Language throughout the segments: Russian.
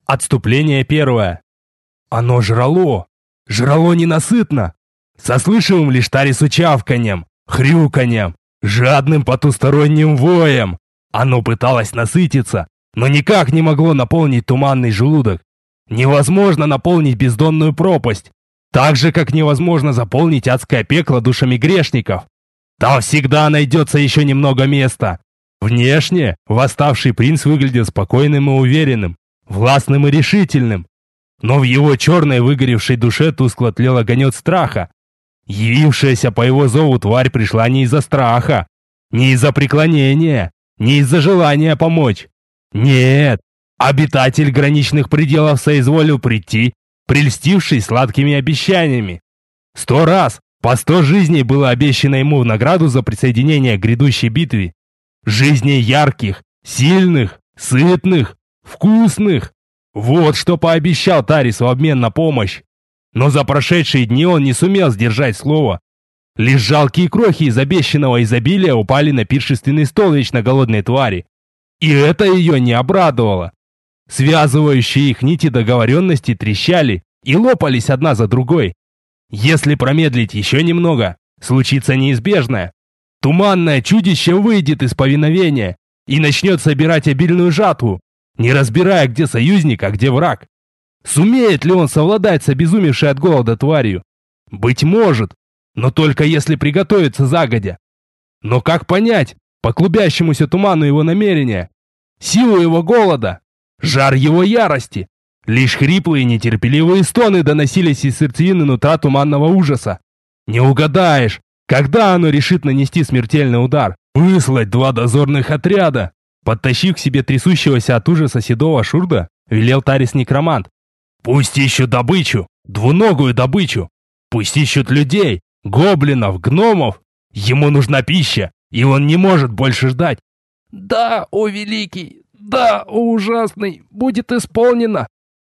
Отступление первое. Оно жрало. Жрало ненасытно. Со слышимым лишь Тарису чавканьем, хрюканьем, жадным потусторонним воем. Оно пыталось насытиться, но никак не могло наполнить туманный желудок. Невозможно наполнить бездонную пропасть. Так же, как невозможно заполнить адское пекло душами грешников. Там всегда найдется еще немного места. Внешне восставший принц выглядел спокойным и уверенным, властным и решительным. Но в его черной выгоревшей душе тускло тлел огонек страха. Явившаяся по его зову тварь пришла не из-за страха, не из-за преклонения, не из-за желания помочь. Нет, обитатель граничных пределов соизволил прийти, прельстившись сладкими обещаниями. 100 раз, по 100 жизней было обещано ему в награду за присоединение к грядущей битве. Жизней ярких, сильных, сытных, вкусных. Вот что пообещал Тарис в обмен на помощь. Но за прошедшие дни он не сумел сдержать слово. Лишь жалкие крохи из обещанного изобилия упали на пиршественный стол вечно голодной твари. И это ее не обрадовало. Связывающие их нити договоренности трещали и лопались одна за другой. Если промедлить еще немного, случится неизбежное. Туманное чудище выйдет из повиновения и начнет собирать обильную жатву, не разбирая, где союзник, а где враг. Сумеет ли он совладать с обезумевшей от голода тварью? Быть может, но только если приготовиться загодя. Но как понять по клубящемуся туману его намерения, силу его голода, жар его ярости? Лишь хриплые нетерпеливые стоны доносились из сердцевины нутра туманного ужаса. Не угадаешь, когда оно решит нанести смертельный удар. Выслать 2 дозорных отряда. Подтащив к себе трясущегося от ужаса седого шурда, велел Тарис-некромант. Пусть ищут добычу, двуногую добычу. Пусть ищут людей, гоблинов, гномов. Ему нужна пища, и он не может больше ждать. Да, о великий, да, о ужасный, будет исполнено.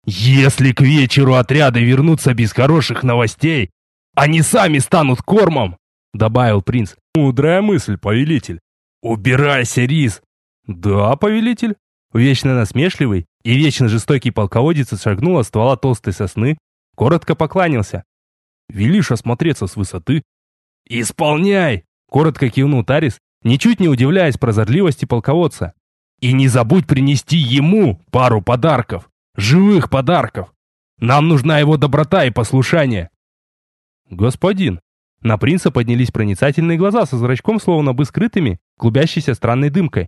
Если к вечеру отряды вернутся без хороших новостей, они сами станут кормом, добавил принц. Мудрая мысль, повелитель. Убирайся, Рис. Да, повелитель. Вечно насмешливый и вечно жестокий полководец шагнул от ствола толстой сосны, коротко покланялся. Велишь осмотреться с высоты? Исполняй! Коротко кивнул Тарис, ничуть не удивляясь прозорливости полководца. И не забудь принести ему пару подарков, живых подарков. Нам нужна его доброта и послушание. Господин. На принца поднялись проницательные глаза со зрачком, словно бы скрытыми, клубящейся странной дымкой.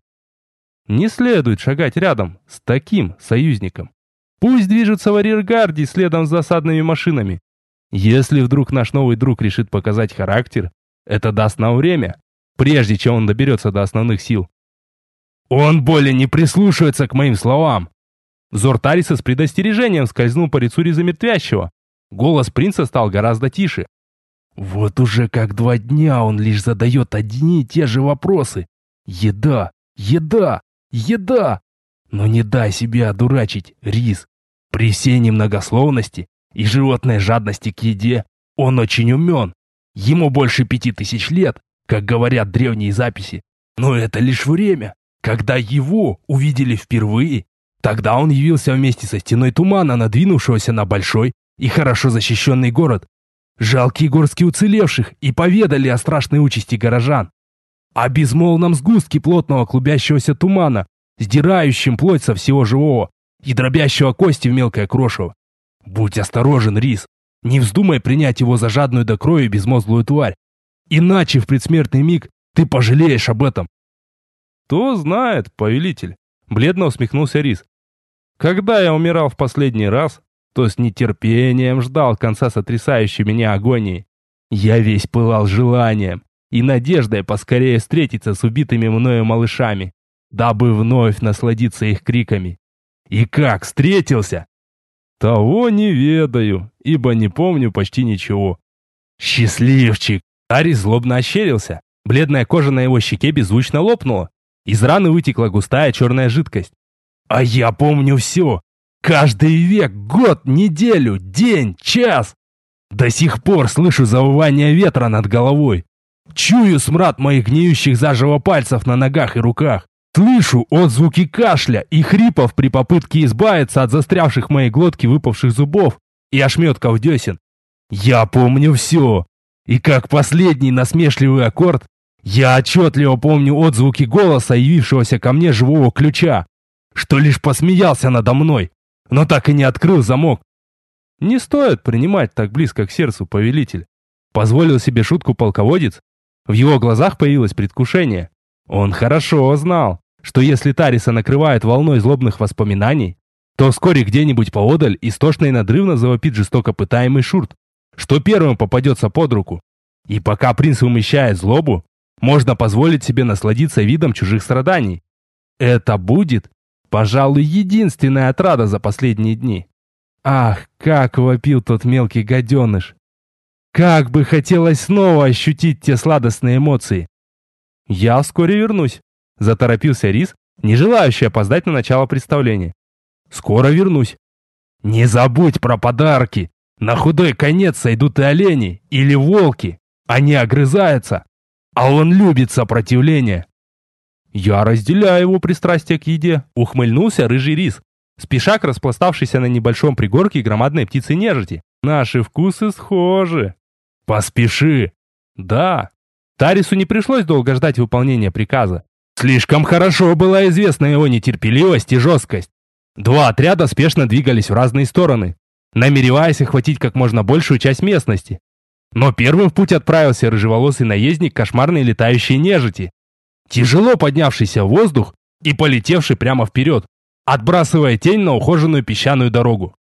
Не следует шагать рядом с таким союзником. Пусть движется в арьергарде следом с засадными машинами. Если вдруг наш новый друг решит показать характер, это даст нам время, прежде чем он доберется до основных сил. Он более не прислушивается к моим словам. Взор Тариса с предостережением скользнул по лицу замертвящего. Голос принца стал гораздо тише. Вот уже как 2 дня он лишь задает одни и те же вопросы. Еда, еда, еда. Но не дай себя одурачить, Рис. При всей немногословности и животной жадности к еде он очень умен. Ему больше 5000 лет, как говорят древние записи. Но это лишь время. Когда его увидели впервые, тогда он явился вместе со стеной тумана, надвинувшегося на большой и хорошо защищенный город. Жалкие горстки уцелевших и поведали о страшной участи горожан. О безмолвном сгустке плотного клубящегося тумана, сдирающем плоть со всего живого и дробящего кости в мелкое крошево. Будь осторожен, Рис. Не вздумай принять его за жадную до крови безмозглую тварь. Иначе в предсмертный миг ты пожалеешь об этом. Кто знает, повелитель, бледно усмехнулся Рис. Когда я умирал в последний раз, то с нетерпением ждал конца сотрясающей меня агонии. Я весь пылал желанием и надеждой поскорее встретиться с убитыми мною малышами, дабы вновь насладиться их криками. И как встретился? Того не ведаю, ибо не помню почти ничего. Счастливчик! Тарис злобно ощерился. Бледная кожа на его щеке беззвучно лопнула. Из раны вытекла густая черная жидкость. А я помню все. Каждый век, год, неделю, день, час. До сих пор слышу завывание ветра над головой. Чую смрад моих гниющих заживо пальцев на ногах и руках. Слышу отзвуки кашля и хрипов при попытке избавиться от застрявших в моей глотке выпавших зубов и ошметков десен. Я помню все. И как последний насмешливый аккорд, я отчетливо помню отзвуки голоса, явившегося ко мне живого ключа, что лишь посмеялся надо мной, но так и не открыл замок. Не стоит принимать так близко к сердцу, повелитель. Позволил себе шутку полководец. В его глазах появилось предвкушение. Он хорошо знал, что если Тариса накрывает волной злобных воспоминаний, то вскоре где-нибудь поодаль истошно и надрывно завопит жестоко пытаемый Шурт, что первым попадется под руку. И пока принц вымещает злобу, можно позволить себе насладиться видом чужих страданий. Это будет, пожалуй, единственная отрада за последние дни. Ах, как вопил тот мелкий гаденыш! Как бы хотелось снова ощутить те сладостные эмоции. «Я вскоре вернусь», — заторопился Рис, не желающий опоздать на начало представления. «Скоро вернусь». «Не забудь про подарки! На худой конец сойдут и олени, или волки. Они огрызаются, а он любит сопротивление». «Я разделяю его пристрастие к еде», — ухмыльнулся рыжий Рис, спеша к распластавшейся на небольшом пригорке громадной птицы нежити. «Наши вкусы схожи». «Поспеши!» «Да». Тарису не пришлось долго ждать выполнения приказа. Слишком хорошо была известна его нетерпеливость и жесткость. Два отряда спешно двигались в разные стороны, намереваясь охватить как можно большую часть местности. Но первым в путь отправился рыжеволосый наездник кошмарной летающей нежити, тяжело поднявшийся в воздух и полетевший прямо вперед, отбрасывая тень на ухоженную песчаную дорогу.